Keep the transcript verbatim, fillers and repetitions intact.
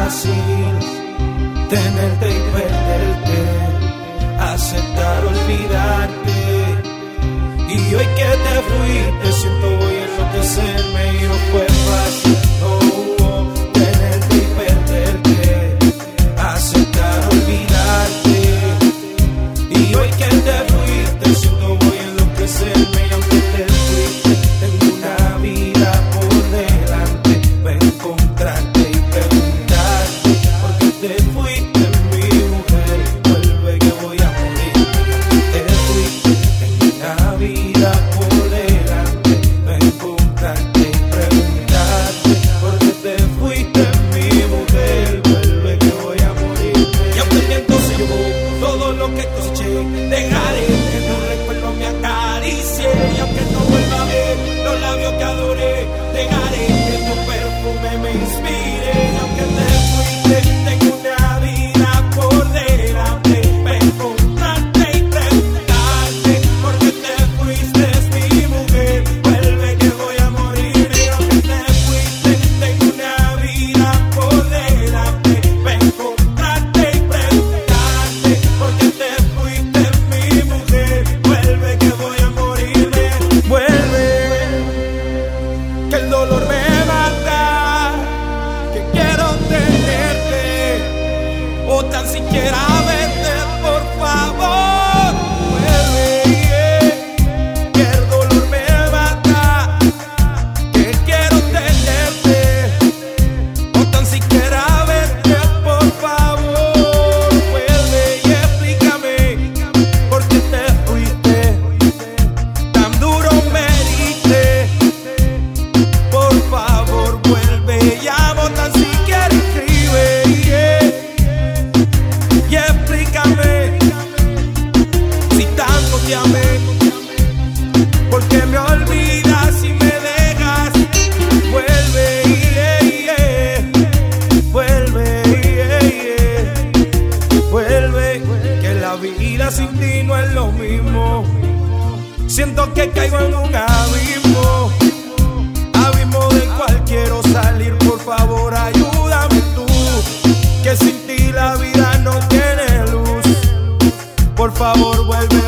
fácil tenerte y perderte, aceptar olvidarte. Y hoy que te fuiste siento voy a enloquecerme y no fue fácil, no, tenerte y perderte, aceptar olvidarte. Y hoy que te fuiste siento voy a enloquecerme y aunque te fuiste tengo una vida por delante para encontrarte y preguntarte por qué te fuiste mi mujer, vuelve que voy a morir. Te fuiste, tengo una vida por delante para encontrarte y preguntarte por qué te fuiste mi mujer, vuelve que voy a morir. Y aunque el viento se llevó todo lo que coseché, dejaré que tu recuerdo me acaricie. Y aunque no vuelva a ver los labios que adoré, dejaré que tu perfume me inspire. Y aunque te fuiste, tengo una vida por delante para encontrarte y preguntarte por qué te fuiste mi mujer, vuelve que voy a morir. Y aunque te fuiste, tengo una vida por delante para encontrarte y preguntarte por qué te fuiste mi mujer, vuelve que voy a morir. Vuelve, que el dolor me mata, que quiero tenerte o tan siquiera verte, por favor. Vuelve, yeah, que el dolor me mata, que quiero tenerte o tan siquiera verte, por favor. Vuelve y explícame por qué te fuiste, tan duro me heriste. Por favor, vuelve, llamo, tan siquiera escribe, yeah. Y explícame si tanto te amé, ¿por qué me olvidas y me dejas? Vuelve, yeah, yeah. Vuelve, yeah, yeah. Vuelve, que la vida sin ti no es lo mismo. Siento que caigo en un abismo, abismo del cual quiero salir. Por favor, ayúdame tú, que sin ti la vida no tiene luz. Por favor, vuelve